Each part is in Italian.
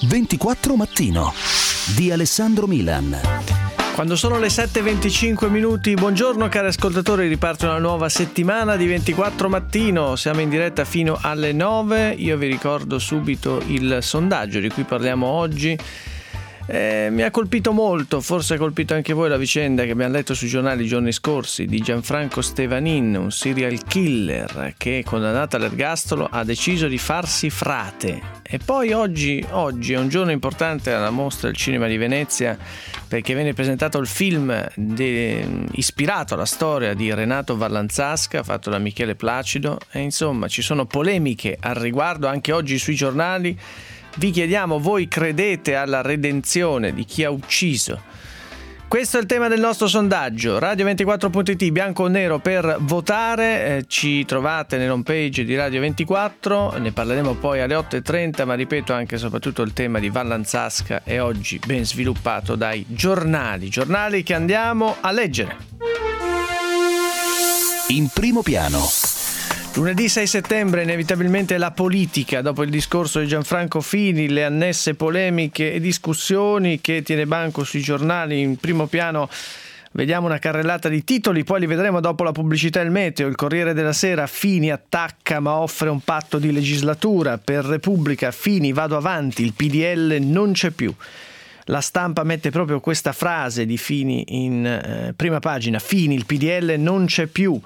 24 Mattino di Alessandro Milan. Quando sono le 7:25, buongiorno cari ascoltatori, riparte una nuova settimana di 24 Mattino, siamo in diretta fino alle 9, io vi ricordo subito il sondaggio di cui parliamo oggi. Mi ha colpito molto, forse ha colpito anche voi la vicenda che abbiamo letto sui giornali i giorni scorsi di Gianfranco Stevanin, un serial killer che, condannato all'ergastolo, ha deciso di farsi frate. E poi oggi è un giorno importante alla Mostra del Cinema di Venezia, perché viene presentato il film ispirato alla storia di Renato Vallanzasca, fatto da Michele Placido, e insomma ci sono polemiche al riguardo anche oggi sui giornali. Vi chiediamo, voi credete alla redenzione di chi ha ucciso? Questo è il tema del nostro sondaggio. Radio24.it, bianco o nero per votare. Ci trovate nell'home page di Radio 24. Ne parleremo poi alle 8:30, ma ripeto anche e soprattutto il tema di Vallanzasca è oggi ben sviluppato dai giornali che andiamo a leggere. In primo piano. Lunedì 6 settembre, inevitabilmente la politica, dopo il discorso di Gianfranco Fini, le annesse polemiche e discussioni che tiene banco sui giornali. In primo piano vediamo una carrellata di titoli, poi li vedremo dopo la pubblicità e il meteo. Il Corriere della Sera, Fini attacca ma offre un patto di legislatura. Per Repubblica, Fini, vado avanti, il PDL non c'è più. La Stampa mette proprio questa frase di Fini in prima pagina, Fini, il PDL non c'è più.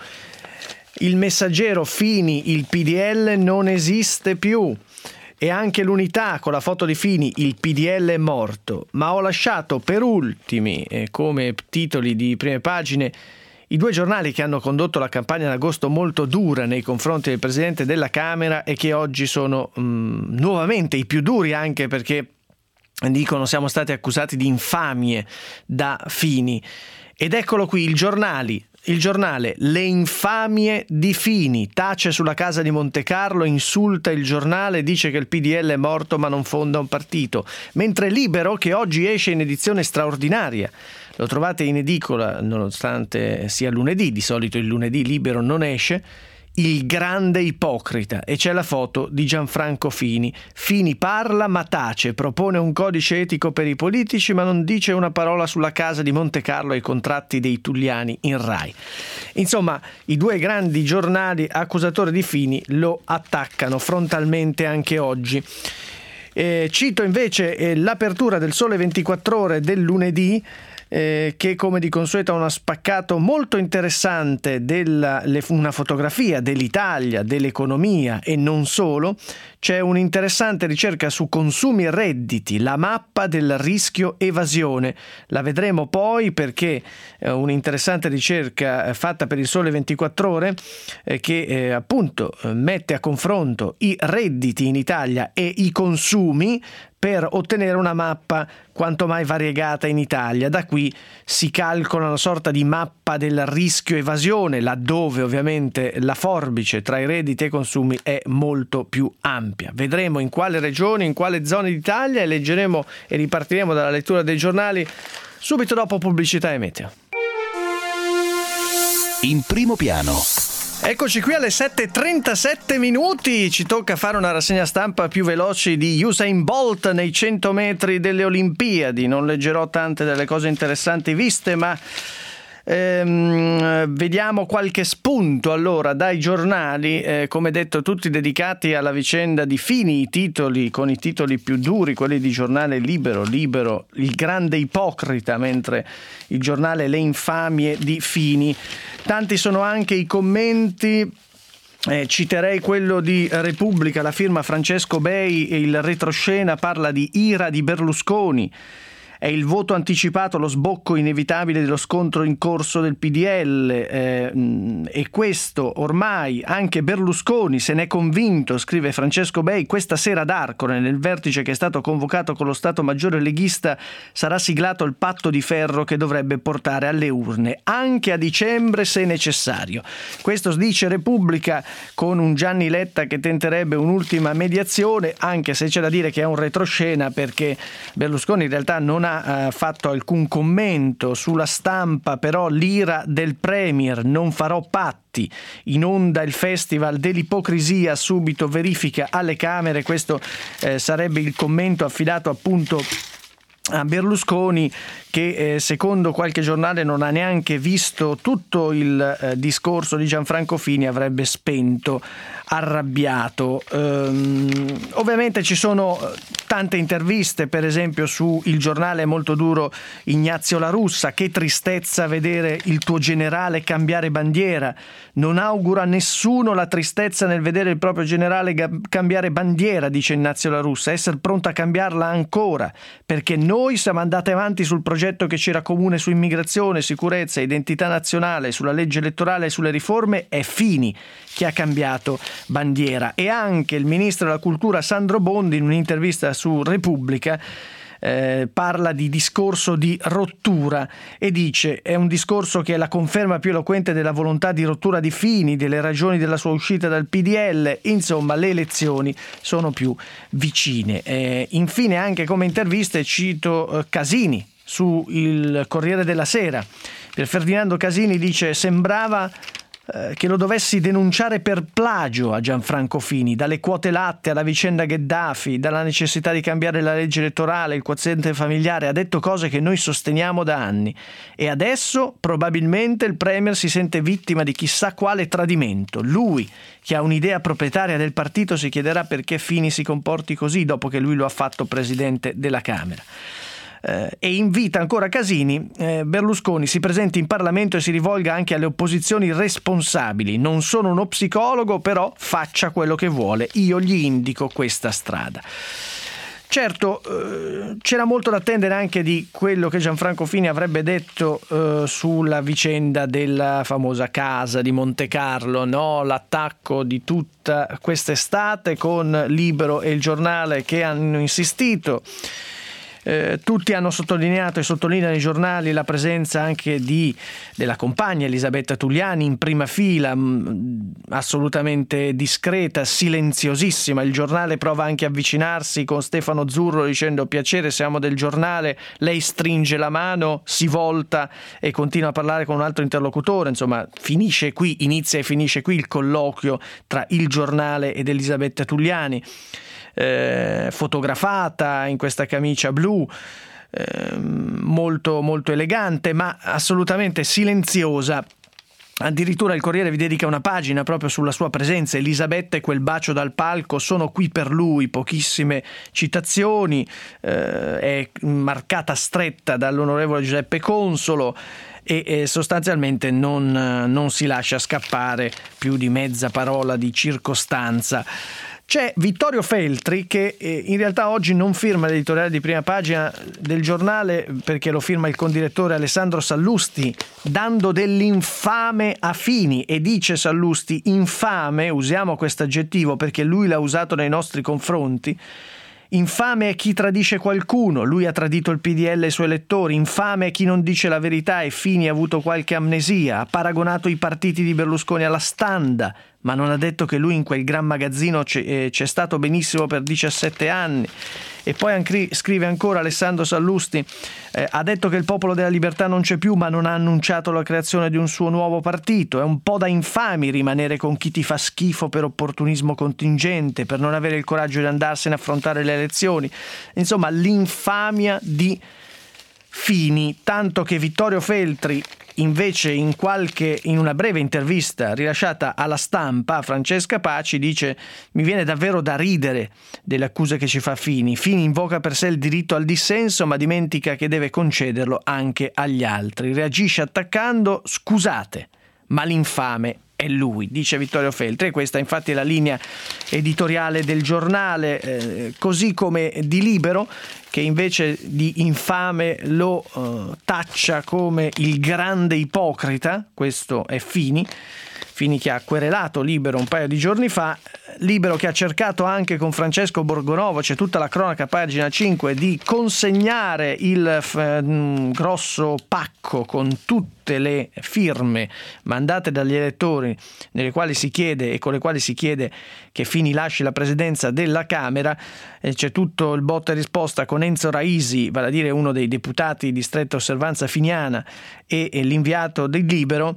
Il Messaggero, Fini, il PDL non esiste più. E anche l'Unità con la foto di Fini, il PDL è morto. Ma ho lasciato per ultimi, come titoli di prime pagine, i due giornali che hanno condotto la campagna d'agosto molto dura nei confronti del Presidente della Camera e che oggi sono nuovamente i più duri, anche perché dicono siamo stati accusati di infamie da Fini. Ed eccolo qui, il giornale, le infamie di Fini, tace sulla casa di Montecarlo, insulta il giornale, dice che il PDL è morto ma non fonda un partito. Mentre Libero, che oggi esce in edizione straordinaria, lo trovate in edicola nonostante sia lunedì, di solito il lunedì Libero non esce, il grande ipocrita, e c'è la foto di Gianfranco Fini. Fini parla ma tace, propone un codice etico per i politici ma non dice una parola sulla casa di Montecarlo e i contratti dei Tulliani in Rai. Insomma, i due grandi giornali accusatori di Fini lo attaccano frontalmente anche oggi. Cito invece l'apertura del Sole 24 Ore del lunedì, che come di consueto ha uno spaccato molto interessante una fotografia dell'Italia, dell'economia e non solo. C'è un'interessante ricerca su consumi e redditi, la mappa del rischio evasione. La vedremo poi perché un'interessante ricerca fatta per il Sole 24 Ore che appunto mette a confronto i redditi in Italia e i consumi per ottenere una mappa quanto mai variegata in Italia. Da qui si calcola una sorta di mappa del rischio evasione, laddove ovviamente la forbice tra i redditi e i consumi è molto più ampia. Vedremo in quale regioni, in quale zone d'Italia, e leggeremo e ripartiremo dalla lettura dei giornali subito dopo pubblicità e meteo. In primo piano. Eccoci qui alle 7:37, ci tocca fare una rassegna stampa più veloce di Usain Bolt nei 100 metri delle Olimpiadi. Non leggerò tante delle cose interessanti viste, ma vediamo qualche spunto allora dai giornali, come detto tutti dedicati alla vicenda di Fini, con i titoli più duri, quelli di giornale Libero, il grande ipocrita, mentre il giornale le infamie di Fini. Tanti sono anche i commenti. Citerei quello di Repubblica, la firma Francesco Bei, il retroscena parla di ira di Berlusconi. È il voto anticipato, lo sbocco inevitabile dello scontro in corso del PDL, e questo ormai anche Berlusconi se n'è convinto, scrive Francesco Bei. Questa sera ad Arcore, nel vertice che è stato convocato con lo Stato Maggiore leghista, sarà siglato il patto di ferro che dovrebbe portare alle urne, anche a dicembre se necessario. Questo dice Repubblica, con un Gianni Letta che tenterebbe un'ultima mediazione, anche se c'è da dire che è un retroscena, perché Berlusconi in realtà non ha ha fatto alcun commento. Sulla Stampa però l'ira del Premier, non farò patti, in onda il festival dell'ipocrisia, subito verifica alle Camere. Questo sarebbe il commento affidato appunto a Berlusconi, che secondo qualche giornale non ha neanche visto tutto il discorso di Gianfranco Fini, avrebbe spento arrabbiato. Ovviamente ci sono tante interviste, per esempio su Il Giornale è molto duro Ignazio La Russa: che tristezza vedere il tuo generale cambiare bandiera, non auguro a nessuno la tristezza nel vedere il proprio generale cambiare bandiera, dice Ignazio La Russa, essere pronto a cambiarla ancora, perché noi siamo andati avanti sul progetto che c'era comune su immigrazione, sicurezza, identità nazionale, sulla legge elettorale e sulle riforme. È Fini che ha cambiato bandiera. E anche il ministro della cultura Sandro Bondi, in un'intervista su Repubblica, parla di discorso di rottura e dice: è un discorso che è la conferma più eloquente della volontà di rottura di Fini, delle ragioni della sua uscita dal PDL, insomma le elezioni sono più vicine. Infine anche come interviste cito Casini su il Corriere della Sera. Pier Ferdinando Casini dice: sembrava che lo dovessi denunciare per plagio a Gianfranco Fini, dalle quote latte alla vicenda Gheddafi, dalla necessità di cambiare la legge elettorale, il quoziente familiare. Ha detto cose che noi sosteniamo da anni, e adesso probabilmente il Premier si sente vittima di chissà quale tradimento. Lui, che ha un'idea proprietaria del partito, si chiederà perché Fini si comporti così dopo che lui lo ha fatto presidente della Camera. E invita ancora Casini: Berlusconi si presenti in Parlamento e si rivolga anche alle opposizioni responsabili. Non sono uno psicologo, però faccia quello che vuole, io gli indico questa strada. Certo, c'era molto da attendere anche di quello che Gianfranco Fini avrebbe detto sulla vicenda della famosa casa di Monte Carlo, no? L'attacco di tutta quest'estate, con Libero e Il Giornale che hanno insistito. Tutti hanno sottolineato e sottolineano i giornali la presenza anche della compagna Elisabetta Tugliani in prima fila, assolutamente discreta, silenziosissima. Il Giornale prova anche a avvicinarsi con Stefano Zurlo dicendo: piacere, siamo del Giornale. Lei stringe la mano, si volta e continua a parlare con un altro interlocutore. Insomma, inizia e finisce qui il colloquio tra Il Giornale ed Elisabetta Tugliani. Fotografata in questa camicia blu, molto molto elegante, ma assolutamente silenziosa. Addirittura il Corriere vi dedica una pagina proprio sulla sua presenza. Elisabetta e quel bacio dal palco, sono qui per lui, pochissime citazioni, è marcata stretta dall'onorevole Giuseppe Consolo e sostanzialmente non si lascia scappare più di mezza parola di circostanza. C'è Vittorio Feltri che in realtà oggi non firma l'editoriale di prima pagina del Giornale, perché lo firma il condirettore Alessandro Sallusti, dando dell'infame a Fini, e dice Sallusti: infame, usiamo questo aggettivo perché lui l'ha usato nei nostri confronti. Infame è chi tradisce qualcuno, lui ha tradito il PDL e i suoi elettori. Infame è chi non dice la verità, e Fini ha avuto qualche amnesia. Ha paragonato i partiti di Berlusconi alla standa, ma non ha detto che lui in quel gran magazzino c'è stato benissimo per 17 anni. E poi scrive ancora Alessandro Sallusti: ha detto che il Popolo della Libertà non c'è più, ma non ha annunciato la creazione di un suo nuovo partito. È un po' da infami rimanere con chi ti fa schifo per opportunismo contingente, per non avere il coraggio di andarsene a affrontare le elezioni. Insomma, l'infamia di Fini, tanto che Vittorio Feltri invece in una breve intervista rilasciata alla Stampa a Francesca Paci dice: mi viene davvero da ridere delle accuse che ci fa Fini. Fini invoca per sé il diritto al dissenso, ma dimentica che deve concederlo anche agli altri. Reagisce attaccando: scusate, ma l'infame è lui, dice Vittorio Feltri. E questa infatti è la linea editoriale del Giornale, così come di Libero, che invece di infame lo taccia come il grande ipocrita. Questo è Fini Fini che ha querelato Libero un paio di giorni fa, Libero che ha cercato anche con Francesco Borgonovo, c'è tutta la cronaca, pagina 5, di consegnare il grosso pacco con tutte le firme mandate dagli elettori nelle quali si chiede e con le quali si chiede che Fini lasci la presidenza della Camera. C'è tutto il botta e risposta con Enzo Raisi, vale a dire uno dei deputati di stretta osservanza finiana, e l'inviato del Libero.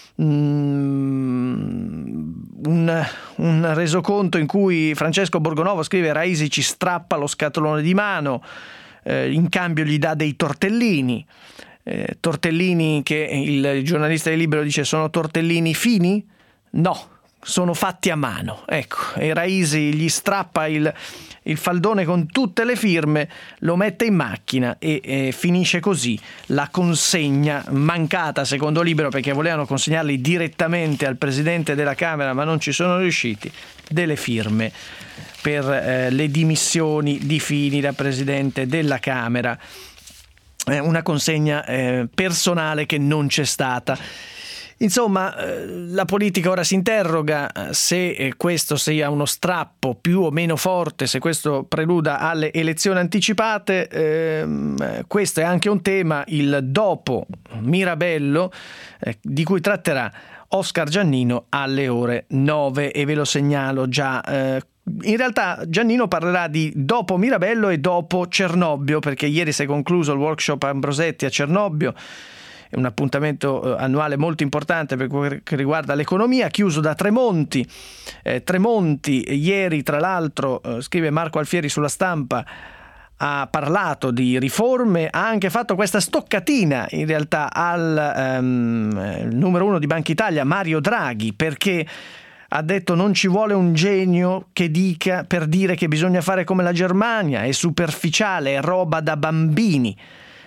Un resoconto in cui Francesco Borgonovo scrive: Raisi ci strappa lo scatolone di mano, in cambio gli dà dei tortellini, tortellini che il giornalista del Libero dice sono tortellini fini? No, sono fatti a mano, ecco. E Raisi gli strappa il faldone con tutte le firme, lo mette in macchina e finisce così la consegna mancata, secondo Libero, perché volevano consegnarli direttamente al presidente della Camera ma non ci sono riusciti, delle firme per le dimissioni di Fini da presidente della Camera. Una consegna personale che non c'è stata. Insomma, la politica ora si interroga se questo sia uno strappo più o meno forte, se questo preluda alle elezioni anticipate. Questo è anche un tema, il dopo Mirabello, di cui tratterà Oscar Giannino alle ore 9, e ve lo segnalo già. In realtà Giannino parlerà di dopo Mirabello e dopo Cernobbio, perché ieri si è concluso il workshop Ambrosetti a Cernobbio. È un appuntamento annuale molto importante per quello che riguarda l'economia, chiuso da Tremonti. Tremonti ieri, tra l'altro, scrive Marco Alfieri sulla Stampa, ha parlato di riforme, ha anche fatto questa stoccatina in realtà al numero 1 di Banca Italia, Mario Draghi, perché ha detto non ci vuole un genio che dica per dire che bisogna fare come la Germania, è superficiale, è roba da bambini.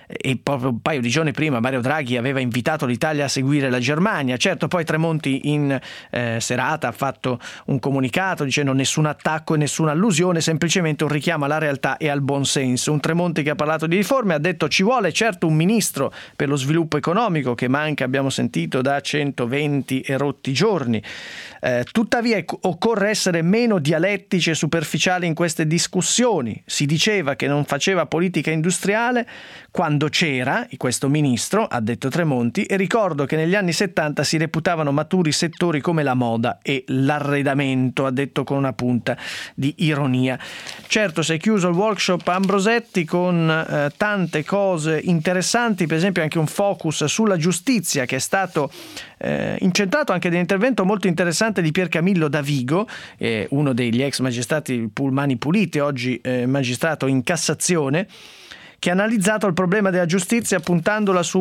E proprio un paio di giorni prima Mario Draghi aveva invitato l'Italia a seguire la Germania. Certo, poi Tremonti in serata ha fatto un comunicato dicendo nessun attacco e nessuna allusione, semplicemente un richiamo alla realtà e al buon senso. Un Tremonti che ha parlato di riforme, ha detto ci vuole certo un ministro per lo sviluppo economico che manca, abbiamo sentito, da 120 e rotti giorni. Tuttavia occorre essere meno dialettici e superficiali in queste discussioni. Si diceva che non faceva politica industriale quando c'era questo ministro, ha detto Tremonti, e ricordo che negli anni 70 si reputavano maturi settori come la moda e l'arredamento, ha detto con una punta di ironia. Certo, si è chiuso il workshop Ambrosetti con tante cose interessanti, per esempio anche un focus sulla giustizia che è stato incentrato anche dell'intervento molto interessante di Piercamillo Davigo, uno degli ex magistrati Mani Pulite, oggi magistrato in Cassazione, che ha analizzato il problema della giustizia puntandola su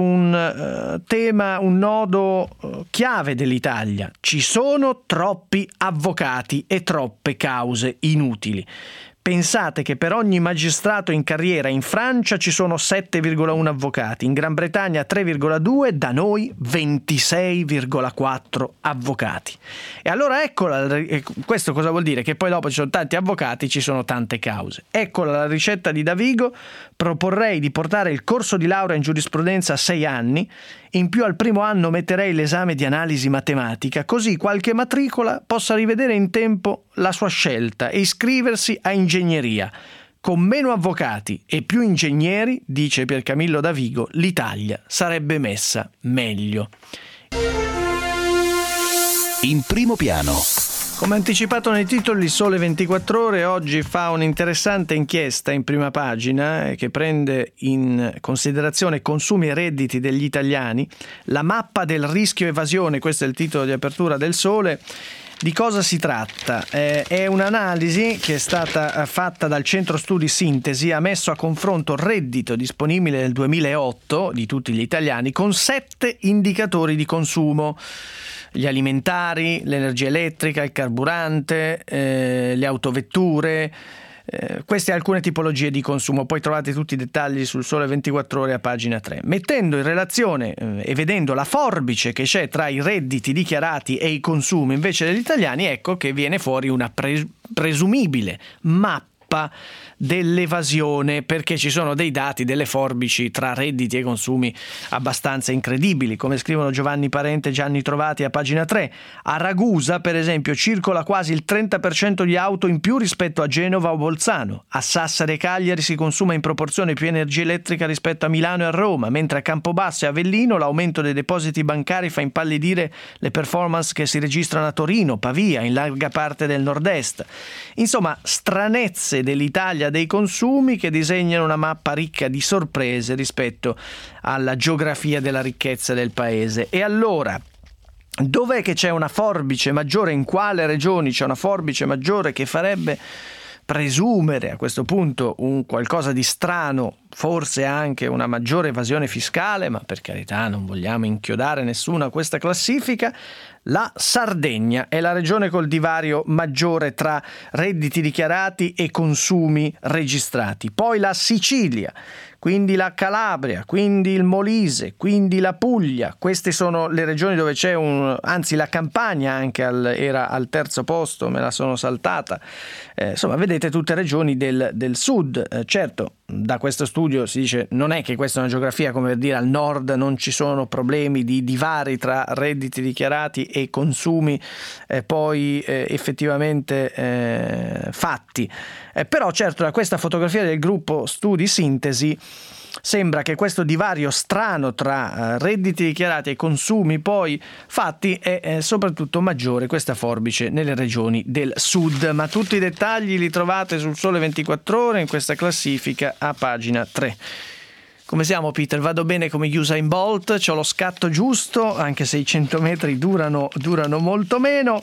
un tema, un nodo chiave dell'Italia. Ci sono troppi avvocati e troppe cause inutili. Pensate che per ogni magistrato in carriera in Francia ci sono 7,1 avvocati, in Gran Bretagna 3,2, da noi 26,4 avvocati. E allora eccola, questo cosa vuol dire? Che poi dopo ci sono tanti avvocati, ci sono tante cause. Eccola la ricetta di Davigo: proporrei di portare il corso di laurea in giurisprudenza a 6 anni, in più al primo anno metterei l'esame di analisi matematica, così qualche matricola possa rivedere in tempo la sua scelta e iscriversi a ingegneria. Con meno avvocati e più ingegneri, dice Piercamillo Davigo, l'Italia sarebbe messa meglio. In primo piano. Come anticipato nei titoli, Sole 24 Ore oggi fa un'interessante inchiesta in prima pagina che prende in considerazione consumi e redditi degli italiani, la mappa del rischio evasione, questo è il titolo di apertura del Sole. Di cosa si tratta? È un'analisi che è stata fatta dal Centro Studi Sintesi, ha messo a confronto il reddito disponibile nel 2008 di tutti gli italiani con 7 indicatori di consumo: gli alimentari, l'energia elettrica, il carburante, le autovetture. Queste alcune tipologie di consumo, poi trovate tutti i dettagli sul Sole 24 Ore a pagina 3. Mettendo in relazione e vedendo la forbice che c'è tra i redditi dichiarati e i consumi invece degli italiani, ecco che viene fuori una presumibile mappa colpa dell'evasione, perché ci sono dei dati, delle forbici tra redditi e consumi abbastanza incredibili, come scrivono Giovanni Parente e Gianni Trovati a pagina 3. A Ragusa, per esempio, circola quasi il 30% di auto in più rispetto a Genova o Bolzano. A Sassari e Cagliari si consuma in proporzione più energia elettrica rispetto a Milano e a Roma, mentre a Campobasso e Avellino l'aumento dei depositi bancari fa impallidire le performance che si registrano a Torino, Pavia, in larga parte del nord-est. Insomma, stranezze dell'Italia dei consumi che disegnano una mappa ricca di sorprese rispetto alla geografia della ricchezza del paese. E allora, dov'è che c'è una forbice maggiore? In quale regioni c'è una forbice maggiore che farebbe presumere a questo punto un qualcosa di strano, forse anche una maggiore evasione fiscale, ma per carità non vogliamo inchiodare nessuno a questa classifica? La Sardegna è la regione col divario maggiore tra redditi dichiarati e consumi registrati. Poi la Sicilia, quindi la Calabria, quindi il Molise, quindi la Puglia. Queste sono le regioni dove c'è anzi la Campania anche era al terzo posto, me la sono saltata. Insomma, vedete tutte regioni del sud. Certo, da questo studio si dice non è che questa è una geografia come per dire al nord non ci sono problemi di divari tra redditi dichiarati e consumi poi effettivamente fatti. Però certo da questa fotografia del gruppo Studi Sintesi sembra che questo divario strano tra redditi dichiarati e consumi poi fatti è soprattutto maggiore, questa forbice, nelle regioni del sud. Ma tutti i dettagli li trovate sul Sole 24 Ore in questa classifica a pagina 3. Come siamo, Peter? Vado bene come Usain Bolt? C'ho lo scatto giusto, anche se i 100 metri durano molto meno.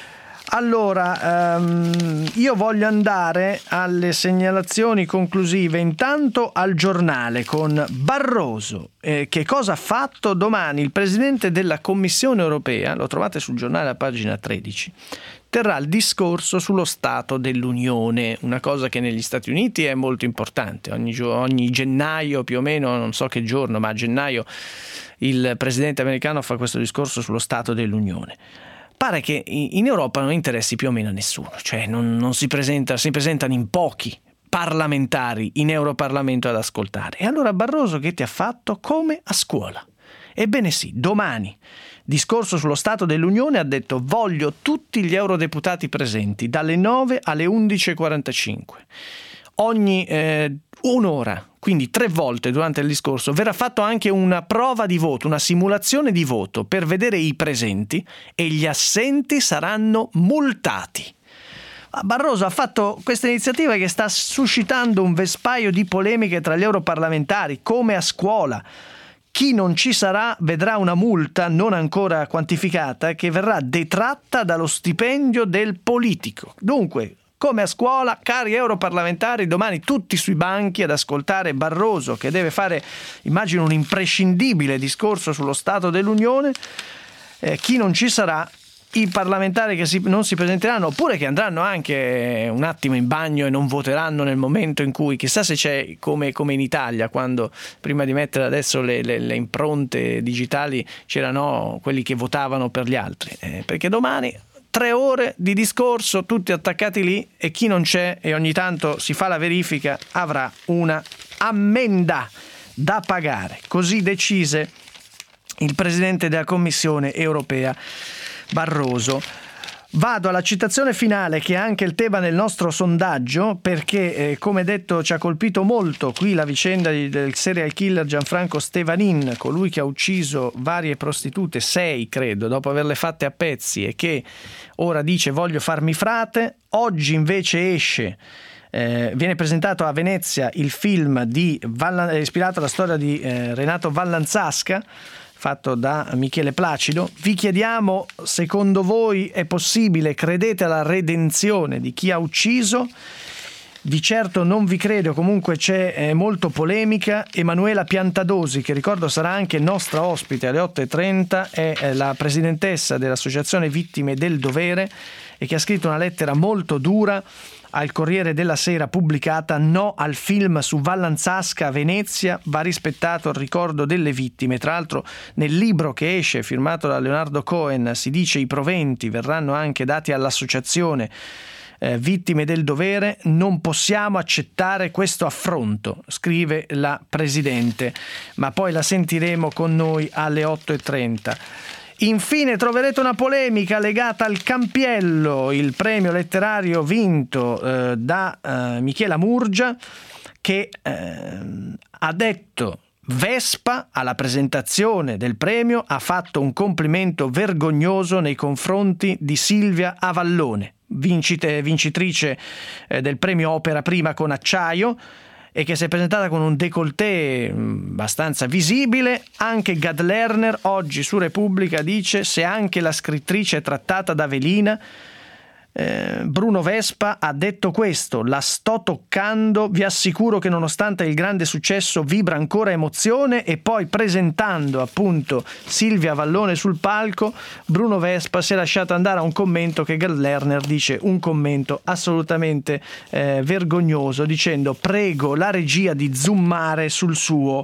Allora, io voglio andare alle segnalazioni conclusive, intanto al giornale con Barroso. Che cosa ha fatto? Domani il Presidente della Commissione Europea, lo trovate sul giornale a pagina 13, terrà il discorso sullo Stato dell'Unione, una cosa che negli Stati Uniti è molto importante. Ogni gennaio più o meno, non so che giorno, ma a gennaio il Presidente americano fa questo discorso sullo Stato dell'Unione. Pare che in Europa non interessi più o meno a nessuno, cioè non si presentano in pochi parlamentari in Europarlamento ad ascoltare. E allora Barroso che ti ha fatto? Come a scuola. Ebbene sì, domani, discorso sullo Stato dell'Unione, ha detto voglio tutti gli eurodeputati presenti dalle 9 alle 11.45. Ogni un'ora, quindi 3 volte durante il discorso, verrà fatto anche una prova di voto, una simulazione di voto per vedere i presenti e gli assenti saranno multati. Barroso ha fatto questa iniziativa che sta suscitando un vespaio di polemiche tra gli europarlamentari, come a scuola. Chi non ci sarà vedrà una multa non ancora quantificata che verrà detratta dallo stipendio del politico. Dunque, come a scuola, cari europarlamentari, domani tutti sui banchi ad ascoltare Barroso che deve fare, immagino, un imprescindibile discorso sullo Stato dell'Unione. Chi non ci sarà, i parlamentari che non si presenteranno, oppure che andranno anche un attimo in bagno e non voteranno nel momento in cui, chissà se c'è come in Italia, quando prima di mettere adesso le impronte digitali c'erano quelli che votavano per gli altri, perché domani 3 ore di discorso, tutti attaccati lì, e chi non c'è e ogni tanto si fa la verifica avrà una ammenda da pagare. Così decise il Presidente della Commissione Europea Barroso. Vado alla citazione finale, che è anche il tema del nostro sondaggio, perché come detto ci ha colpito molto qui la vicenda del serial killer Gianfranco Stevanin, colui che ha ucciso varie prostitute, 6 credo, dopo averle fatte a pezzi, e che ora dice voglio farmi frate. Oggi invece esce, viene presentato a Venezia il film ispirato alla storia di Renato Vallanzasca, fatto da Michele Placido. Vi chiediamo, secondo voi è possibile, credete alla redenzione di chi ha ucciso? Di certo non vi credo, comunque c'è molto polemica. Emanuela Piantadosi, che ricordo sarà anche nostra ospite alle 8.30, è la presidentessa dell'Associazione Vittime del Dovere e che ha scritto una lettera molto dura al Corriere della Sera pubblicata: no al film su Vallanzasca a Venezia, va rispettato il ricordo delle vittime. Tra l'altro nel libro che esce firmato da Leonardo Cohen si dice i proventi verranno anche dati all'associazione vittime del dovere, non possiamo accettare questo affronto, scrive la Presidente, ma poi la sentiremo con noi alle 8:30. Infine troverete una polemica legata al Campiello, il premio letterario vinto da Michela Murgia, che ha detto: Vespa alla presentazione del premio ha fatto un complimento vergognoso nei confronti di Silvia Avallone, vincitrice del premio Opera Prima con Acciaio, e che si è presentata con un décolleté abbastanza visibile. Anche Gad Lerner oggi su Repubblica dice: se anche la scrittrice è trattata da velina. Bruno Vespa ha detto questo: la sto toccando, vi assicuro che nonostante il grande successo vibra ancora emozione. E poi, presentando appunto Silvia Avallone sul palco, Bruno Vespa si è lasciato andare a un commento che Gad Lerner dice un commento assolutamente vergognoso, dicendo: prego la regia di zoomare sul suo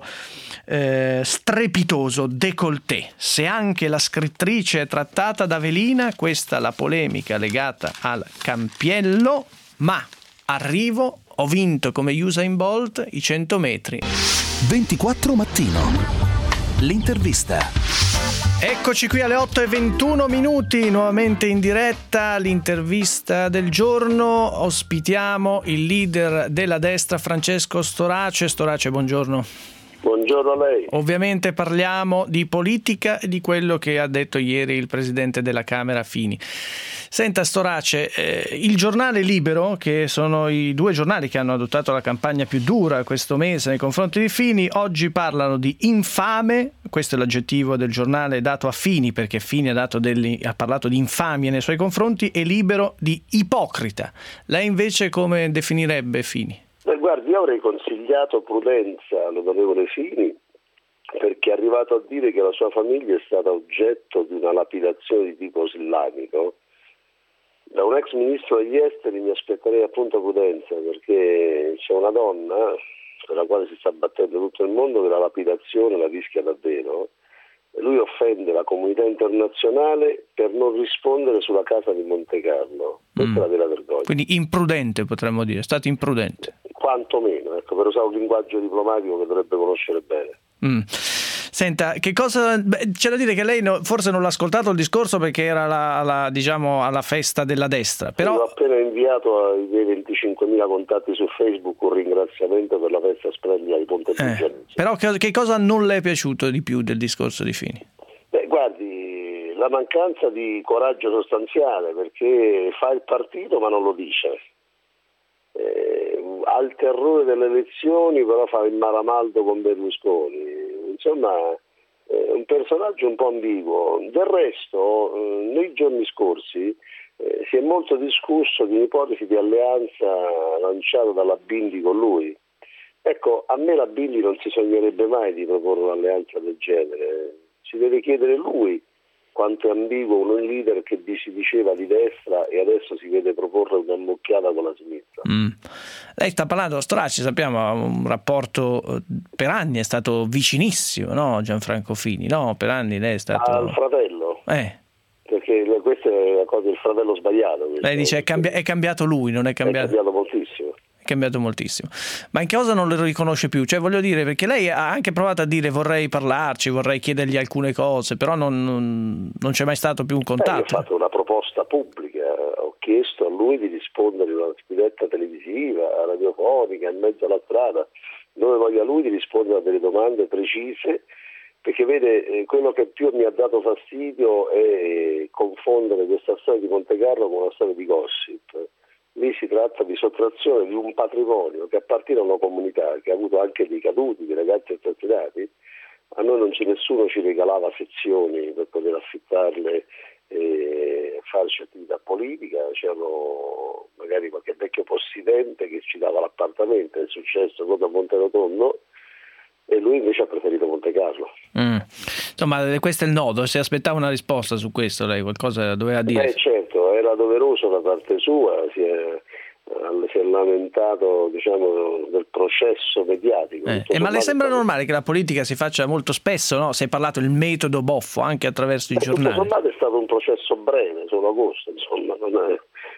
strepitoso décolleté. Se anche la scrittrice è trattata da velina, questa la polemica legata al Campiello. Ma arrivo, ho vinto come Usain Bolt i 100 metri. 24 Mattino, l'intervista. Eccoci qui alle 8:21, nuovamente in diretta, l'intervista del giorno. Ospitiamo il leader della destra, Francesco Storace. Storace, buongiorno. Buongiorno a lei. Ovviamente parliamo di politica e di quello che ha detto ieri il presidente della Camera Fini. Senta Storace, il giornale Libero, che sono i due giornali che hanno adottato la campagna più dura questo mese nei confronti di Fini, oggi parlano di infame. Questo è l'aggettivo del giornale dato a Fini, perché Fini ha parlato di infamia nei suoi confronti, e Libero di ipocrita. Lei invece come definirebbe Fini? Guardi, io avrei consigliato prudenza all'onorevole Fini, perché è arrivato a dire che la sua famiglia è stata oggetto di una lapidazione di tipo islamico. Da un ex ministro degli esteri mi aspetterei appunto prudenza, perché c'è una donna per la quale si sta battendo tutto il mondo che la lapidazione la rischia davvero, e lui offende la comunità internazionale per non rispondere sulla casa di Monte Carlo. Questa è la vera vergogna. Quindi imprudente, potremmo dire, è stato imprudente. Quanto meno, ecco, per usare un linguaggio diplomatico che dovrebbe conoscere bene. Senta, che cosa c'è da dire che lei forse non l'ha ascoltato il discorso perché era alla festa della destra, però io ho appena inviato ai miei 25.000 contatti su Facebook un ringraziamento per la festa splendida di Ponte Vicenza. Però che cosa non le è piaciuto di più del discorso di Fini? Guardi, la mancanza di coraggio sostanziale, perché fa il partito ma non lo dice. Ha il terrore delle elezioni, però fa il maramaldo con Berlusconi. Insomma, è un personaggio un po' ambiguo. Del resto, nei giorni scorsi si è molto discusso di un'ipotesi di alleanza lanciata dalla Bindi con lui. Ecco, a me la Bindi non si sognerebbe mai di proporre un'alleanza del genere. Si deve chiedere lui quanto è ambiguo un leader che si diceva di destra e adesso si vede proporre un'ammucchiata con la sinistra. Lei sta parlando, Storace, sappiamo, ha un rapporto, per anni è stato vicinissimo, no? Gianfranco Fini, no? Per anni lei è stato... Al fratello? Perché questa è la cosa del fratello sbagliato. Lei dice è cambiato lui, non è cambiato... È cambiato moltissimo. Cambiato moltissimo. Ma in che cosa non lo riconosce più? Cioè, voglio dire, perché lei ha anche provato a dire vorrei parlarci, vorrei chiedergli alcune cose, però non c'è mai stato più un contatto. Io ho fatto una proposta pubblica, ho chiesto a lui di rispondere in una diretta televisiva, radiofonica, in mezzo alla strada, dove voglia lui di rispondere a delle domande precise, perché vede, quello che più mi ha dato fastidio è confondere questa storia di Monte Carlo con una storia di gossip. Lì si tratta di sottrazione di un patrimonio che appartiene a una comunità che ha avuto anche dei caduti, dei ragazzi assassinati. A noi nessuno ci regalava sezioni per poter affittarle e farci attività politica, c'erano magari qualche vecchio possidente che ci dava l'appartamento, è successo proprio a Monterotondo, e lui invece ha preferito Monte Carlo. Insomma, questo è il nodo, si aspettava una risposta su questo, lei qualcosa doveva dire? Certo, era doveroso da parte sua, si è lamentato, diciamo, del processo mediatico. Ma le sembra normale che la politica si faccia molto spesso, no? Si è parlato del metodo Boffo anche attraverso i giornali. Tutto sommato è stato un processo breve, solo agosto, insomma,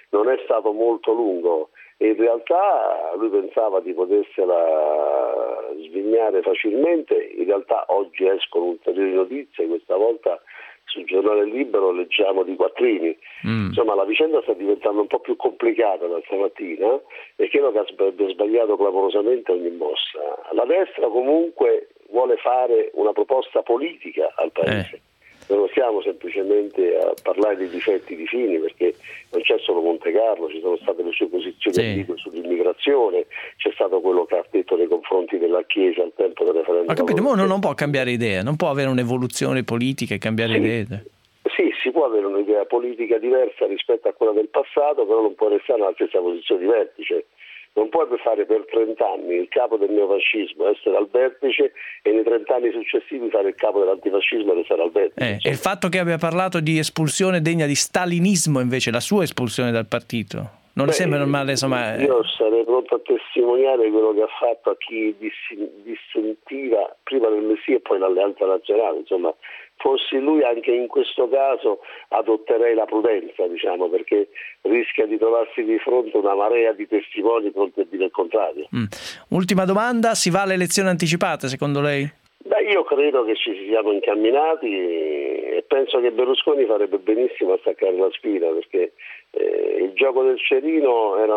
non è stato molto lungo e in realtà lui pensava di potersela svignare facilmente. In realtà oggi escono ulteriori notizie, questa volta sul giornale Libero leggiamo di quattrini. Insomma, la vicenda sta diventando un po' più complicata da stamattina e credo che abbia sbagliato clamorosamente ogni mossa. La destra comunque vuole fare una proposta politica al Paese. Non stiamo semplicemente a parlare dei difetti di Fini, perché non c'è solo Monte Carlo, ci sono state le sue posizioni sull'immigrazione, c'è stato quello che ha detto nei confronti della Chiesa al tempo del referendum. Ho capito, ma uno non può cambiare idea, non può avere un'evoluzione politica e cambiare idee. Sì, si può avere un'idea politica diversa rispetto a quella del passato, però non può restare nella stessa posizione di vertice. Non puoi fare per 30 anni il capo del neofascismo, essere al vertice, e nei 30 anni successivi fare il capo dell'antifascismo e essere al vertice. E il fatto che abbia parlato di espulsione degna di stalinismo, invece, la sua espulsione dal partito, non le sembra normale? Insomma, io sarei pronto a testimoniare quello che ha fatto a chi dissentiva prima del Messia e poi l'Alleanza Nazionale. Insomma, fossi lui anche in questo caso adotterei la prudenza, perché rischia di trovarsi di fronte a una marea di testimoni pronti a dire il contrario. Ultima domanda, si va alle elezioni anticipate secondo lei? Io credo che ci siamo incamminati e penso che Berlusconi farebbe benissimo a staccare la spina, perché il gioco del cerino era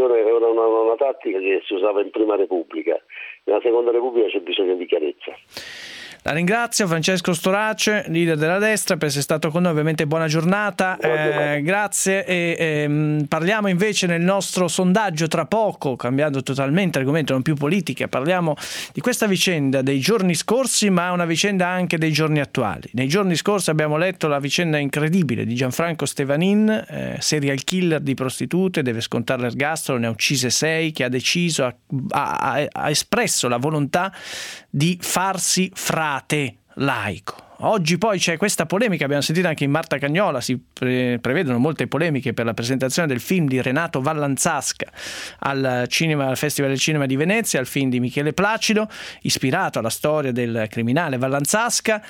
una tattica che si usava in Prima Repubblica. Nella Seconda Repubblica c'è bisogno di chiarezza. La ringrazio, Francesco Storace, leader della destra, per essere stato con noi. Ovviamente buona giornata. Grazie. E parliamo invece nel nostro sondaggio tra poco, cambiando totalmente argomento, non più politica. Parliamo di questa vicenda dei giorni scorsi, ma una vicenda anche dei giorni attuali. Nei giorni scorsi abbiamo letto la vicenda incredibile di Gianfranco Stevanin, serial killer di prostitute, deve scontare l'ergastolo, ne ha uccise 6, che ha deciso, ha espresso la volontà di farsi frate laico. Oggi poi c'è questa polemica, abbiamo sentito anche in Marta Cagnola, si prevedono molte polemiche per la presentazione del film di Renato Vallanzasca al Festival del Cinema di Venezia, al film di Michele Placido, ispirato alla storia del criminale Vallanzasca,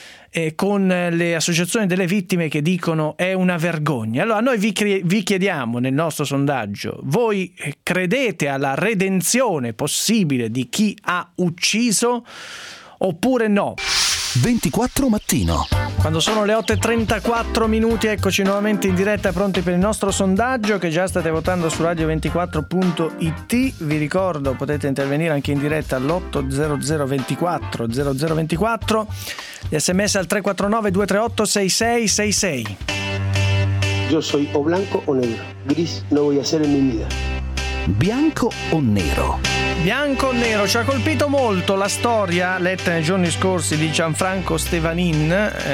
con le associazioni delle vittime che dicono è una vergogna. Allora noi vi chiediamo nel nostro sondaggio: voi credete alla redenzione possibile di chi ha ucciso oppure no? 24 Mattino. Quando sono le 8:34, eccoci nuovamente in diretta, pronti per il nostro sondaggio che già state votando su radio24.it. Vi ricordo, potete intervenire anche in diretta all'800 24 0024, gli sms al 349 238 6666. Yo soy o blanco o negro, gris no voy a ser en mi vida. Bianco o nero? Bianco o nero, ci ha colpito molto la storia letta nei giorni scorsi di Gianfranco Stevanin,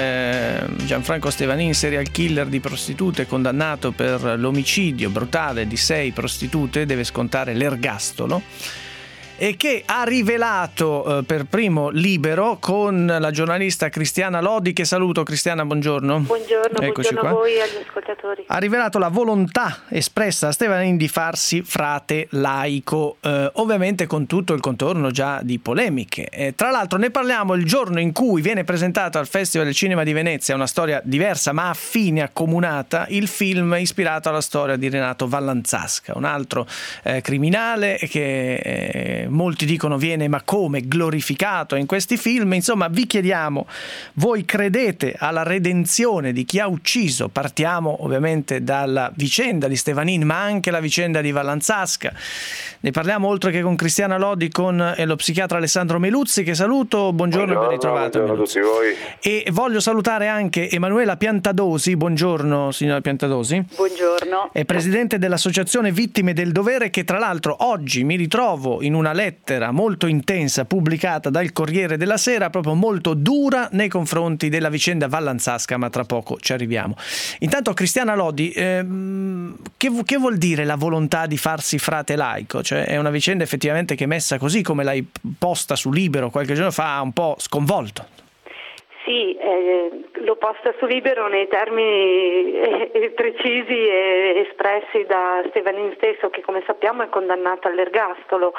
serial killer di prostitute, condannato per l'omicidio brutale di 6 prostitute, deve scontare l'ergastolo, e che ha rivelato per primo Libero con la giornalista Cristiana Lodi, che saluto. Cristiana, buongiorno. Buongiorno a voi e agli ascoltatori. Ha rivelato la volontà espressa da Stevanin di farsi frate laico, ovviamente con tutto il contorno già di polemiche. Tra l'altro ne parliamo il giorno in cui viene presentato al Festival del Cinema di Venezia, una storia diversa ma affine, accomunata, il film ispirato alla storia di Renato Vallanzasca, un altro criminale che molti dicono viene, ma come, glorificato in questi film. Insomma, vi chiediamo: voi credete alla redenzione di chi ha ucciso? Partiamo ovviamente dalla vicenda di Stevanin, ma anche la vicenda di Vallanzasca. Ne parliamo oltre che con Cristiana Lodi, con lo psichiatra Alessandro Meluzzi, che saluto. Buongiorno e ben ritrovato. Buongiorno a tutti voi. E voglio salutare anche Emanuela Piantadosi. Buongiorno signora Piantadosi. Buongiorno. È presidente dell'Associazione Vittime del Dovere, che tra l'altro oggi mi ritrovo in una lettera molto intensa pubblicata dal Corriere della Sera, proprio molto dura nei confronti della vicenda Vallanzasca, ma tra poco ci arriviamo. Intanto Cristiana Lodi, che vuol dire la volontà di farsi frate laico? Cioè, è una vicenda effettivamente che, messa così come l'hai posta su Libero qualche giorno fa, ha un po' sconvolto. Sì, l'ho posta su Libero nei termini precisi e espressi da Stevanin stesso, che come sappiamo è condannato all'ergastolo.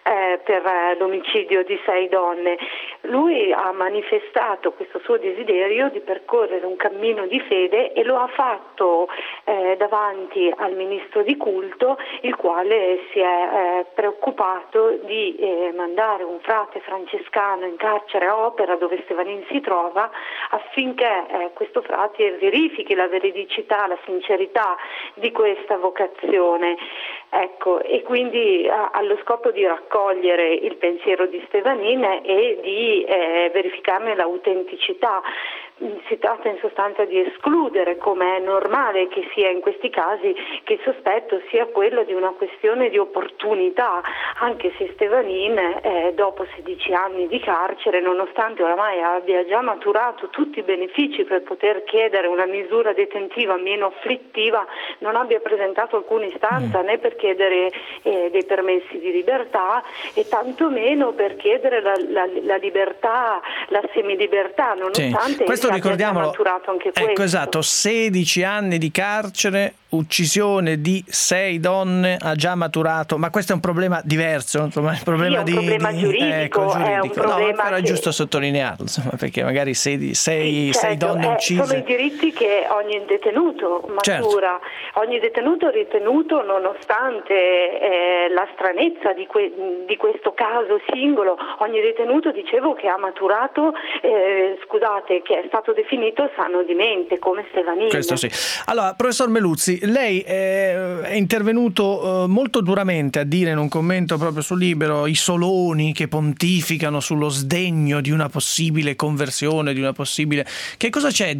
per l'omicidio di 6 donne. Lui ha manifestato questo suo desiderio di percorrere un cammino di fede e lo ha fatto davanti al ministro di culto, il quale si è preoccupato di mandare un frate francescano in carcere a Opera, dove Stevanin si trova, affinché questo frate verifichi la veridicità, la sincerità di questa vocazione. Ecco, e quindi allo scopo di raccogliere il pensiero di Stevanin e di verificarne l'autenticità. Si tratta in sostanza di escludere, come è normale che sia in questi casi, che il sospetto sia quello di una questione di opportunità, anche se Stevanin dopo 16 anni di carcere, nonostante oramai abbia già maturato tutti i benefici per poter chiedere una misura detentiva meno afflittiva, non abbia presentato alcuna istanza né per chiedere dei permessi di libertà e tantomeno per chiedere la libertà, la semilibertà, nonostante questo ricordiamolo, maturato anche questo. Ecco, esatto, 16 anni di carcere, uccisione di 6 donne, ha già maturato, ma questo è un problema diverso, insomma, è un problema, sì, è un problema giuridico, è un problema, però è giusto sottolinearlo, insomma, perché magari 6 donne uccise. Sono i diritti che ogni detenuto matura, certo. Ogni detenuto ritenuto, nonostante la stranezza di questo caso singolo, ogni detenuto, dicevo, che ha maturato, che è stato definito sano di mente, come Stevanin. Questo sì. Allora, professor Meluzzi, lei è intervenuto molto duramente a dire in un commento proprio sul Libero i soloni che pontificano sullo sdegno di una possibile conversione, di una possibile... Che cosa c'è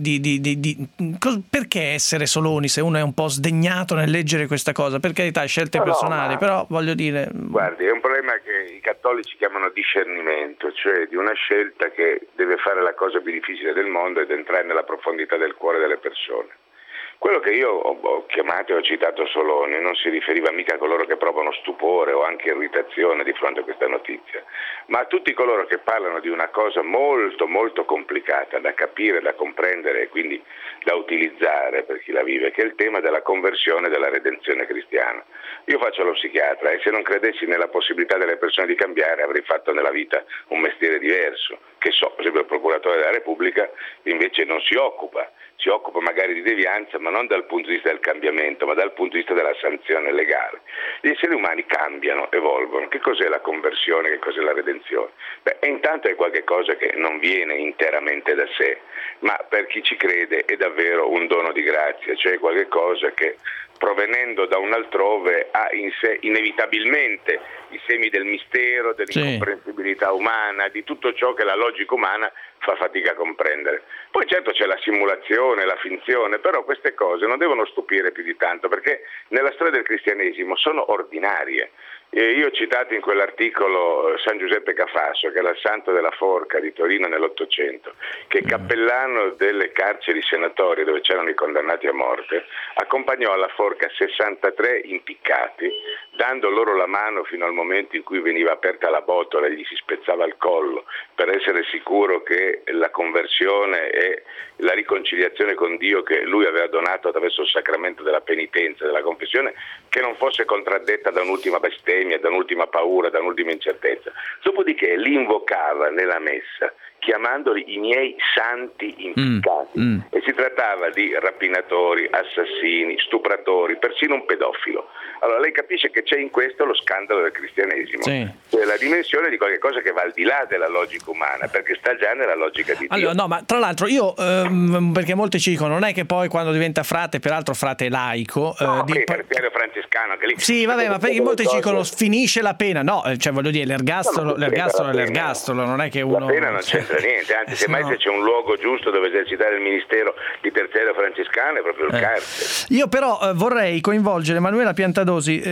perché essere soloni se uno è un po' sdegnato nel leggere questa cosa? Per carità, scelte personali, però voglio dire... Guardi, è un problema che i cattolici chiamano discernimento, cioè di una scelta che deve fare la cosa più difficile del mondo ed entrare nella profondità del cuore delle persone. Quello che io ho chiamato e ho citato Soloni non si riferiva mica a coloro che provano stupore o anche irritazione di fronte a questa notizia, ma a tutti coloro che parlano di una cosa molto molto complicata da capire, da comprendere e quindi da utilizzare per chi la vive, che è il tema della conversione e della redenzione cristiana. Io faccio lo psichiatra e se non credessi nella possibilità delle persone di cambiare avrei fatto nella vita un mestiere diverso, che so, per esempio il procuratore della Repubblica invece non si occupa magari di devianza, ma non dal punto di vista del cambiamento, ma dal punto di vista della sanzione legale. Gli esseri umani cambiano, evolvono. Che cos'è la conversione, che cos'è la redenzione? Intanto è qualcosa che non viene interamente da sé, ma per chi ci crede è davvero un dono di grazia, cioè qualcosa che provenendo da un altrove ha in sé inevitabilmente i semi del mistero, dell'incomprensibilità umana, di tutto ciò che la logica umana fa fatica a comprendere. Poi certo c'è la simulazione, la finzione, però queste cose non devono stupire più di tanto perché nella storia del cristianesimo sono ordinarie. Io ho citato in quell'articolo San Giuseppe Cafasso, che era il santo della forca di Torino nell'Ottocento, che cappellano delle carceri senatorie dove c'erano i condannati a morte, accompagnò alla forca 63 impiccati, dando loro la mano fino al momento in cui veniva aperta la botola e gli si spezzava il collo, per essere sicuro che la conversione e la riconciliazione con Dio che lui aveva donato attraverso il sacramento della penitenza, della confessione, che non fosse contraddetta da un'ultima bestemmia, da un'ultima paura, da un'ultima incertezza. Dopodiché li invocava nella messa, chiamandoli i miei santi impiccati. E si trattava di rapinatori, assassini, stupratori, persino un pedofilo. Allora lei capisce che c'è in questo lo scandalo del cristianesimo, cioè la dimensione di qualche cosa che va al di là della logica umana, perché sta già nella logica di Dio. Allora, no, ma tra l'altro io, perché molti ci dicono, non è che poi quando diventa frate, peraltro frate laico... Piero francescano, anche lì... Sì, vabbè, ma perché molti ci dicono finisce la pena, no, cioè voglio dire, l'ergastolo è l'ergastolo, non è che uno... La pena non c'entra niente, anzi semmai se c'è un luogo giusto dove esercitare il ministero di terziario francescano è proprio il carcere. Io però vorrei coinvolgere Manuela Piantadosi,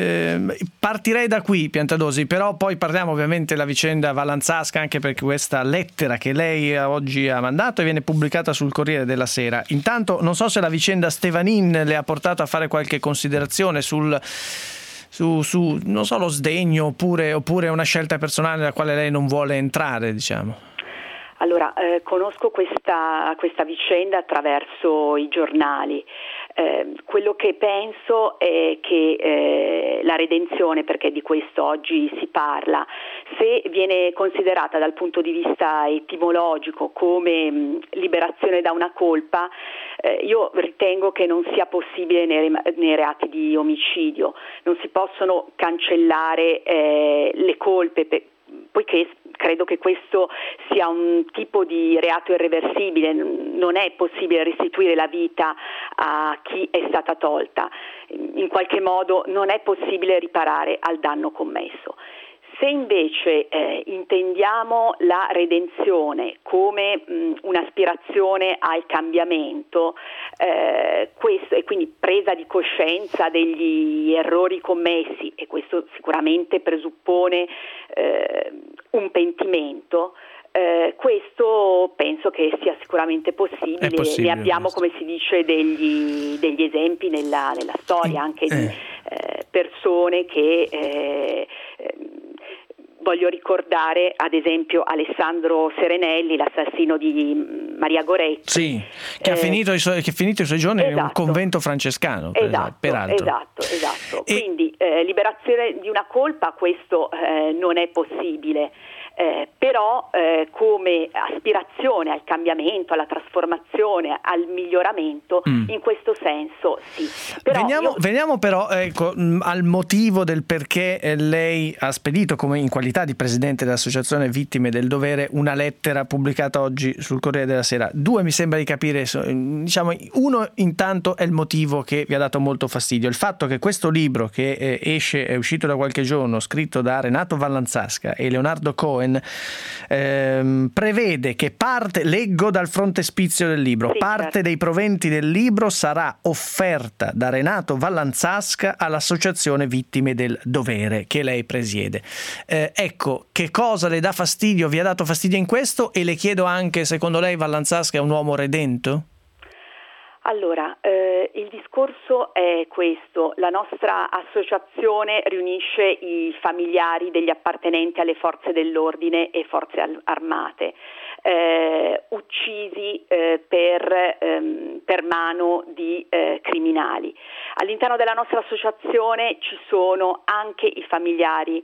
partirei da qui Piantadosi, però poi parliamo ovviamente della vicenda Vallanzasca, anche perché questa lettera che lei oggi ha mandato e viene pubblicata sul Corriere della Sera. Intanto non so se la vicenda Stevanin le ha portato a fare qualche considerazione su non so, lo sdegno oppure una scelta personale nella quale lei non vuole entrare, diciamo. Allora, conosco questa vicenda attraverso i giornali. Quello che penso è che la redenzione, perché di questo oggi si parla, se viene considerata dal punto di vista etimologico come liberazione da una colpa, io ritengo che non sia possibile nei reati di omicidio. Non si possono cancellare le colpe, poiché credo che questo sia un tipo di reato irreversibile. Non è possibile restituire la vita a chi è stata tolta. In qualche modo non è possibile riparare al danno commesso. Se invece intendiamo la redenzione come un'aspirazione al cambiamento, questo, e quindi presa di coscienza degli errori commessi, e questo sicuramente presuppone un pentimento, questo penso che sia sicuramente possibile. Ne abbiamo, come si dice, degli esempi nella storia, anche di persone che voglio ricordare, ad esempio, Alessandro Serenelli, l'assassino di Maria Goretti. Sì, che ha finito i suoi giorni in un convento francescano, peraltro. Esatto. Quindi liberazione di una colpa, questo non è possibile. Però come aspirazione al cambiamento, alla trasformazione, al miglioramento, in questo senso sì. Però veniamo però al motivo del perché lei ha spedito, come in qualità di presidente dell'Associazione Vittime del Dovere, una lettera pubblicata oggi sul Corriere della Sera. Due mi sembra di capire, diciamo, uno intanto è il motivo che vi ha dato molto fastidio, il fatto che questo libro che è uscito da qualche giorno, scritto da Renato Vallanzasca e Leonardo Cohen, prevede che leggo dal frontespizio del libro, parte dei proventi del libro sarà offerta da Renato Vallanzasca all'Associazione Vittime del Dovere che lei presiede. Ecco, che cosa le dà fastidio, vi ha dato fastidio in questo, e le chiedo anche, secondo lei Vallanzasca è un uomo redento? Allora, il discorso è questo: la nostra associazione riunisce i familiari degli appartenenti alle forze dell'ordine e forze armate uccisi per mano di criminali. All'interno della nostra associazione ci sono anche i familiari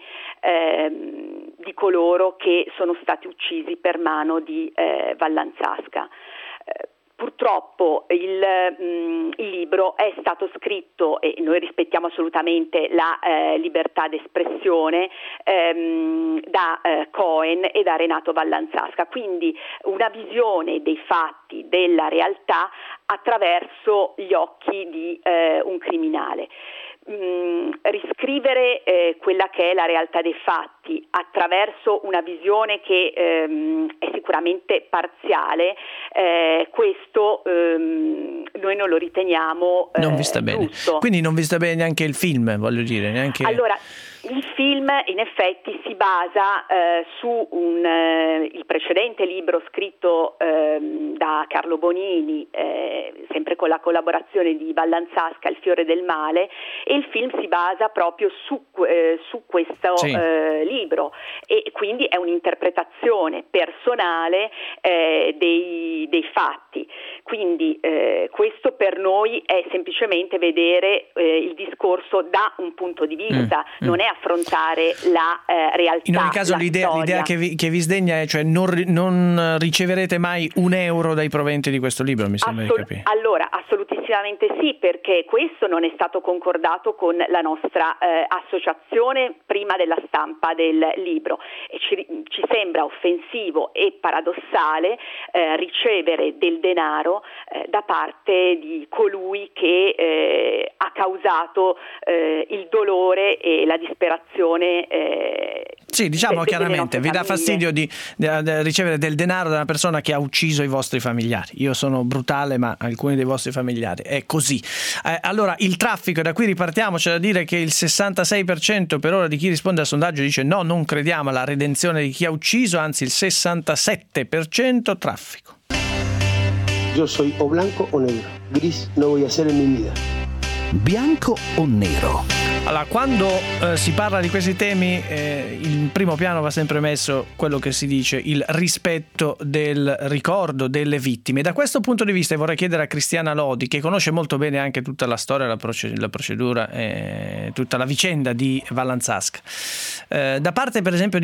di coloro che sono stati uccisi per mano di Vallanzasca. Purtroppo il libro è stato scritto, e noi rispettiamo assolutamente la libertà d'espressione, da Cohen e da Renato Vallanzasca, quindi una visione dei fatti, della realtà attraverso gli occhi di un criminale. Riscrivere quella che è la realtà dei fatti attraverso una visione che è sicuramente parziale, questo noi non lo riteniamo non vi sta bene. Giusto. Quindi non vi sta bene neanche il film, voglio dire, neanche... Allora, il film in effetti si basa su il precedente libro scritto da Carlo Bonini, sempre con la collaborazione di Vallanzasca, Il fiore del male, e il film si basa proprio su questo libro, e quindi è un'interpretazione personale dei fatti. Quindi questo per noi è semplicemente vedere il discorso da un punto di vista, non è affrontare la realtà. In ogni caso l'idea che vi sdegna è, cioè, non riceverete mai €1 dai proventi di questo libro, mi sembra di capire. Allora, assolutissimamente sì, perché questo non è stato concordato con la nostra associazione prima della stampa del libro, e ci sembra offensivo e paradossale ricevere del denaro da parte di colui che ha causato il dolore e la disperazione. Sì, diciamo chiaramente, vi dà fastidio di ricevere del denaro da una persona che ha ucciso i vostri familiari. Io sono brutale, ma alcuni dei vostri familiari è così. Allora, il traffico, da qui ripartiamo. C'è da dire che il 66% per ora di chi risponde al sondaggio dice no, non crediamo alla redenzione di chi ha ucciso, anzi il 67% traffico. Yo soy o blanco o negro. Gris no voy a ser en mi vida. Bianco o nero? Allora, quando si parla di questi temi, in primo piano va sempre messo quello che si dice, il rispetto del ricordo delle vittime. Da questo punto di vista vorrei chiedere a Cristiana Lodi, che conosce molto bene anche tutta la storia, la procedura, tutta la vicenda di Vallanzasca. Da parte per esempio di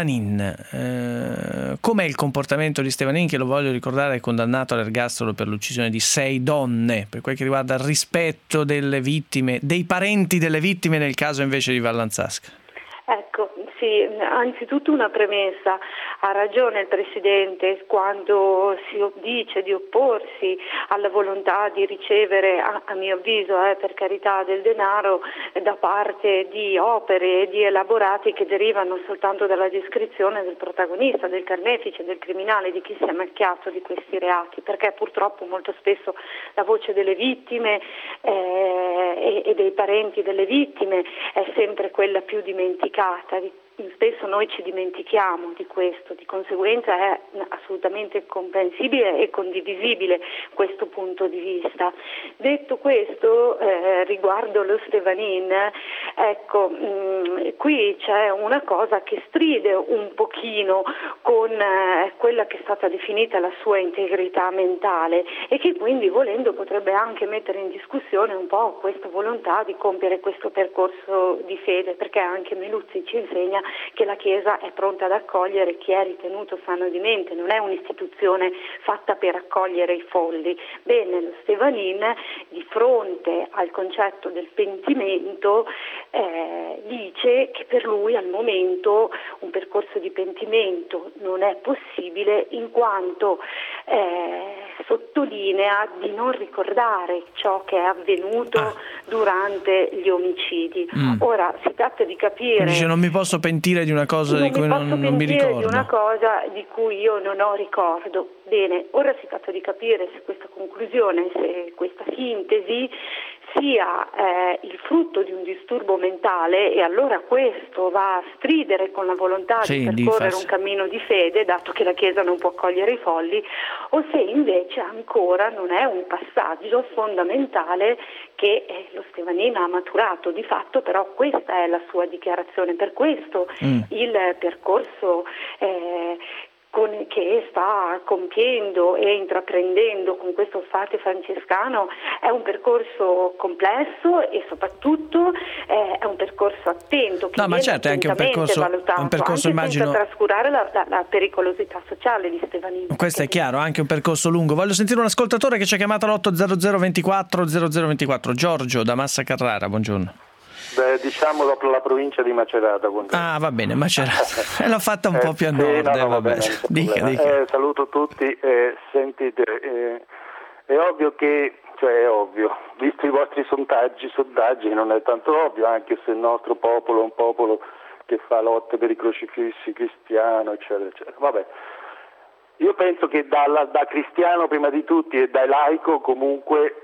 Stevanin, com'è il comportamento di Stevanin, che lo voglio ricordare è condannato all'ergastolo per l'uccisione di 6 donne, per quel che riguarda il rispetto delle vittime, dei parenti delle vittime nel caso invece di Vallanzasca? Ecco, sì, anzitutto una premessa. Ha ragione il Presidente quando si dice di opporsi alla volontà di ricevere, a mio avviso, per carità, del denaro da parte di opere e di elaborati che derivano soltanto dalla descrizione del protagonista, del carnefice, del criminale, di chi si è macchiato di questi reati, perché purtroppo molto spesso la voce delle vittime e dei parenti delle vittime è sempre quella più dimenticata. Spesso noi ci dimentichiamo di questo, di conseguenza è assolutamente comprensibile e condivisibile questo punto di vista. Detto questo, riguardo lo Stevanin, ecco, qui c'è una cosa che stride un pochino con quella che è stata definita la sua integrità mentale e che quindi, volendo, potrebbe anche mettere in discussione un po' questa volontà di compiere questo percorso di fede, perché anche Meluzzi ci insegna che la Chiesa è pronta ad accogliere chi è ritenuto sano di mente, non è un'istituzione fatta per accogliere i folli. Bene, lo Stevanin, di fronte al concetto del pentimento, dice che per lui al momento un percorso di pentimento non è possibile, in quanto sottolinea di non ricordare ciò che è avvenuto durante gli omicidi. Ora si tratta di capire. Dice: non mi posso pentire di una cosa di cui non mi ricordo. Di una cosa di cui io non ho ricordo. Bene, ora si tratta di capire se questa conclusione, se questa sintesi sia il frutto di un disturbo mentale, e allora questo va a stridere con la volontà di percorrere un cammino di fede, dato che la Chiesa non può accogliere i folli, o se invece ancora non è un passaggio fondamentale che lo Stevanin ha maturato. Di fatto però questa è la sua dichiarazione, per questo il percorso che sta compiendo e intraprendendo con questo frate francescano è un percorso complesso e soprattutto è un percorso attento, che ma certo è anche un percorso anche immagino, senza trascurare la pericolosità sociale di Stevanin. Questo è chiaro, anche un percorso lungo. Voglio sentire un ascoltatore che ci ha chiamato all'800 24 0024. Giorgio da Massa Carrara, buongiorno. Diciamo dopo la provincia di Macerata. Ah, va bene, Macerata. L'ho fatta un po' più a nord. Va bene, dica. Saluto tutti. Sentite, è ovvio che, è ovvio, visto i vostri sondaggi non è tanto ovvio, anche se il nostro popolo è un popolo che fa lotte per i crocifissi cristiano, eccetera, eccetera. Vabbè. Io penso che da cristiano prima di tutti e da laico comunque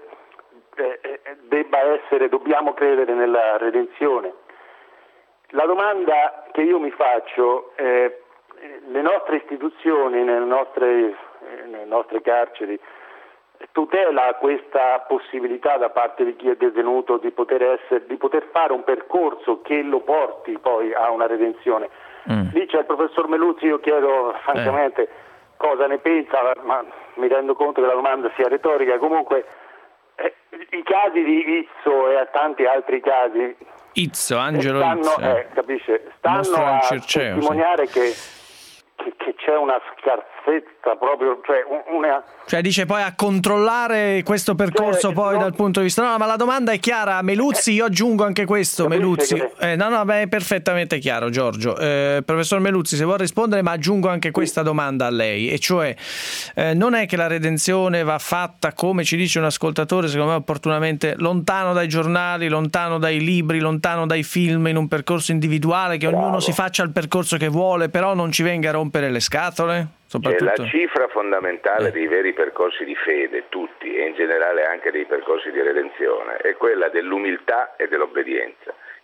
dobbiamo credere nella redenzione. La domanda che io mi faccio, le nostre istituzioni, nelle nostre carceri, tutela questa possibilità da parte di chi è detenuto di poter fare un percorso che lo porti poi a una redenzione? Lì c'è il professor Meluzzi, io chiedo francamente cosa ne pensa, ma mi rendo conto che la domanda sia retorica. Comunque i casi di Izzo e a tanti altri casi, Angelo stanno a testimoniare che c'è una scarsezza proprio, dice poi a controllare questo percorso dal punto di vista. No, ma la domanda è chiara, Meluzzi, io aggiungo anche questo. Meluzzi, è perfettamente chiaro, Giorgio. Professor Meluzzi, se vuol rispondere, ma aggiungo anche questa domanda a lei, e cioè non è che la redenzione va fatta, come ci dice un ascoltatore, secondo me opportunamente, lontano dai giornali, lontano dai libri, lontano dai film, in un percorso individuale, che ognuno si faccia il percorso che vuole, però non ci venga a rompere le scatole? La cifra fondamentale dei veri percorsi di fede, tutti, e in generale anche dei percorsi di redenzione, è quella dell'umiltà e dell'obbedienza,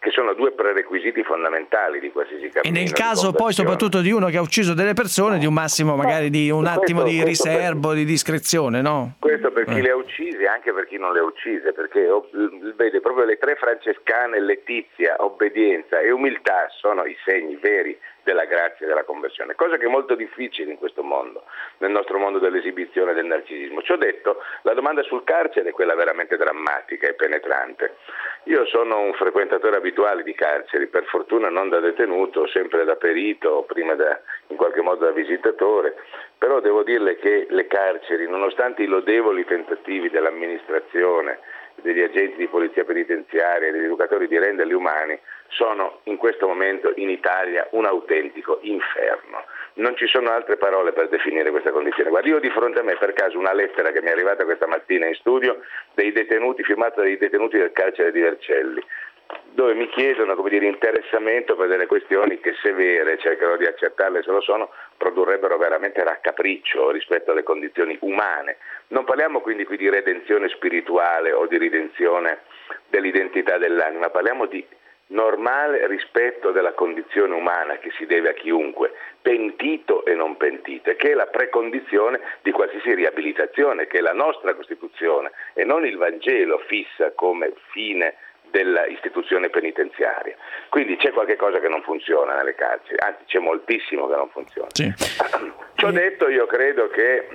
che sono due prerequisiti fondamentali di qualsiasi cammino. E nel caso poi soprattutto di uno che ha uciso delle persone, di un massimo magari di un attimo di riservo, di discrezione, no? Questo per chi le ha uccise e anche per chi non le ha uccise, perché vede proprio le tre francescane, letizia, obbedienza e umiltà, sono i segni veri della grazia e della conversione, cosa che è molto difficile in questo mondo, nel nostro mondo dell'esibizione e del narcisismo. Ciò detto, la domanda sul carcere è quella veramente drammatica e penetrante. Io sono un frequentatore abituale di carceri, per fortuna non da detenuto, sempre da perito, prima in qualche modo da visitatore, però devo dirle che le carceri, nonostante i lodevoli tentativi dell'amministrazione, degli agenti di polizia penitenziaria e degli educatori di renderli umani, sono in questo momento in Italia un autentico inferno. Non ci sono altre parole per definire questa condizione. Guarda, io ho di fronte a me per caso una lettera che mi è arrivata questa mattina in studio dei detenuti, firmata dai detenuti del carcere di Vercelli, dove mi chiedono, interessamento per delle questioni che, se vere, cercano di accertarle se lo sono, produrrebbero veramente raccapriccio rispetto alle condizioni umane. Non parliamo quindi qui di redenzione spirituale o di ridenzione dell'identità dell'anima, parliamo di normale rispetto della condizione umana che si deve a chiunque, pentito e non pentito, che è la precondizione di qualsiasi riabilitazione, che la nostra Costituzione e non il Vangelo fissa come fine della istituzione penitenziaria. Quindi c'è qualche cosa che non funziona nelle carceri, anzi c'è moltissimo che non funziona. Sì. Ciò detto, io credo che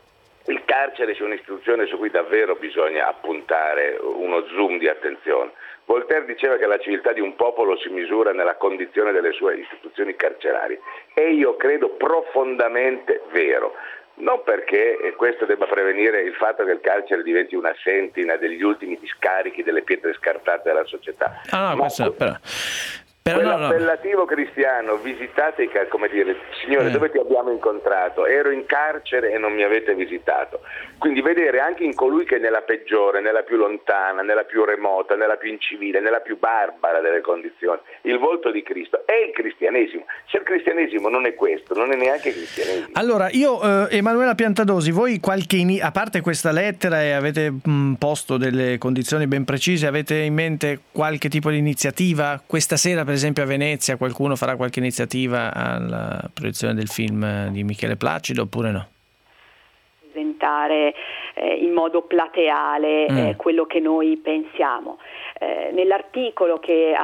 il carcere sia un'istituzione su cui davvero bisogna appuntare uno zoom di attenzione. Voltaire diceva che la civiltà di un popolo si misura nella condizione delle sue istituzioni carcerarie, e io credo profondamente vero. Non perché questo debba prevenire il fatto che il carcere diventi una sentina degli ultimi discarichi delle pietre scartate della società. Questo però quell'appellativo cristiano, visitate come dire, Signore, dove ti abbiamo incontrato? Ero in carcere e non mi avete visitato. Quindi vedere anche in colui che è nella peggiore, nella più lontana, nella più remota, nella più incivile, nella più barbara delle condizioni, il volto di Cristo è il cristianesimo. Se il cristianesimo non è questo, non è neanche cristianesimo. Allora, io, Emanuela Piantadosi, voi a parte questa lettera e avete posto delle condizioni ben precise, avete in mente qualche tipo di iniziativa? Questa sera, per esempio, a Venezia qualcuno farà qualche iniziativa alla proiezione del film di Michele Placido oppure no? Presentare in modo plateale quello che noi pensiamo. Nell'articolo che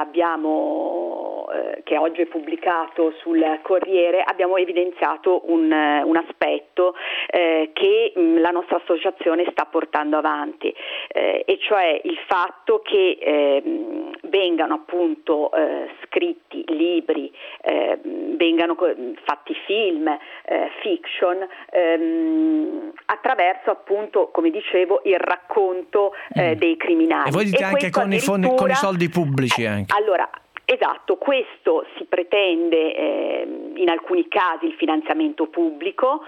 oggi è pubblicato sul Corriere abbiamo evidenziato un aspetto che la nostra associazione sta portando avanti, e cioè il fatto che vengano appunto scritti libri, vengano fatti film, fiction, attraverso appunto, come dicevo, il racconto dei criminali. E voi dite anche con i soldi pubblici anche. Allora, esatto, questo si pretende in alcuni casi il finanziamento pubblico,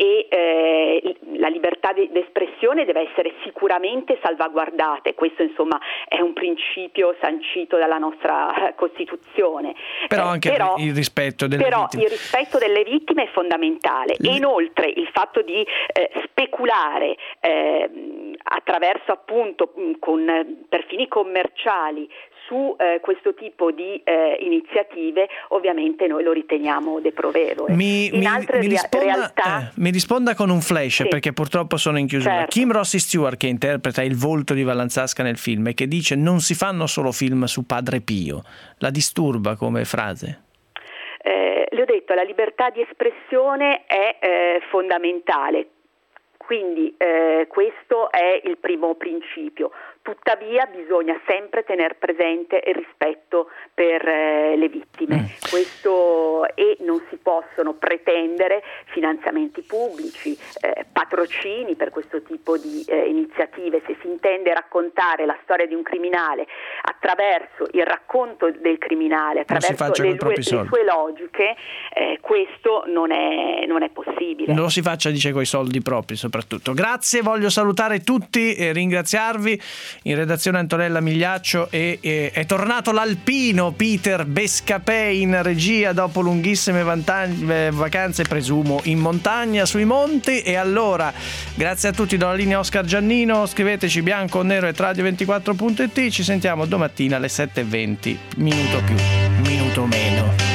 e la libertà d'espressione deve essere sicuramente salvaguardata, e questo insomma è un principio sancito dalla nostra Costituzione. Però anche il rispetto delle vittime. Il rispetto delle vittime è fondamentale, e inoltre il fatto di speculare attraverso appunto per fini commerciali su questo tipo di iniziative, ovviamente noi lo riteniamo deprovevole. Mi risponda con un flash, sì, perché purtroppo sono in chiusura. Certo. Kim Rossi Stewart, che interpreta il volto di Vallanzasca nel film e che dice: non si fanno solo film su Padre Pio. La disturba come frase? Le ho detto, la libertà di espressione è fondamentale, quindi questo è il primo principio. Tuttavia bisogna sempre tener presente il rispetto per le vittime. Questo, e non si possono pretendere finanziamenti pubblici, patrocini per questo tipo di iniziative. Se si intende raccontare la storia di un criminale attraverso il racconto del criminale, attraverso le sue logiche, questo non è possibile. Non lo si faccia, dice, coi soldi propri soprattutto. Grazie, voglio salutare tutti e ringraziarvi. in redazione Antonella Migliaccio e è tornato l'alpino Peter Bescapè in regia dopo lunghissime vacanze, presumo in montagna, sui monti. E allora grazie a tutti, do la linea Oscar Giannino, scriveteci bianconero@radio24.it, ci sentiamo domattina alle 7:20, minuto più, minuto meno.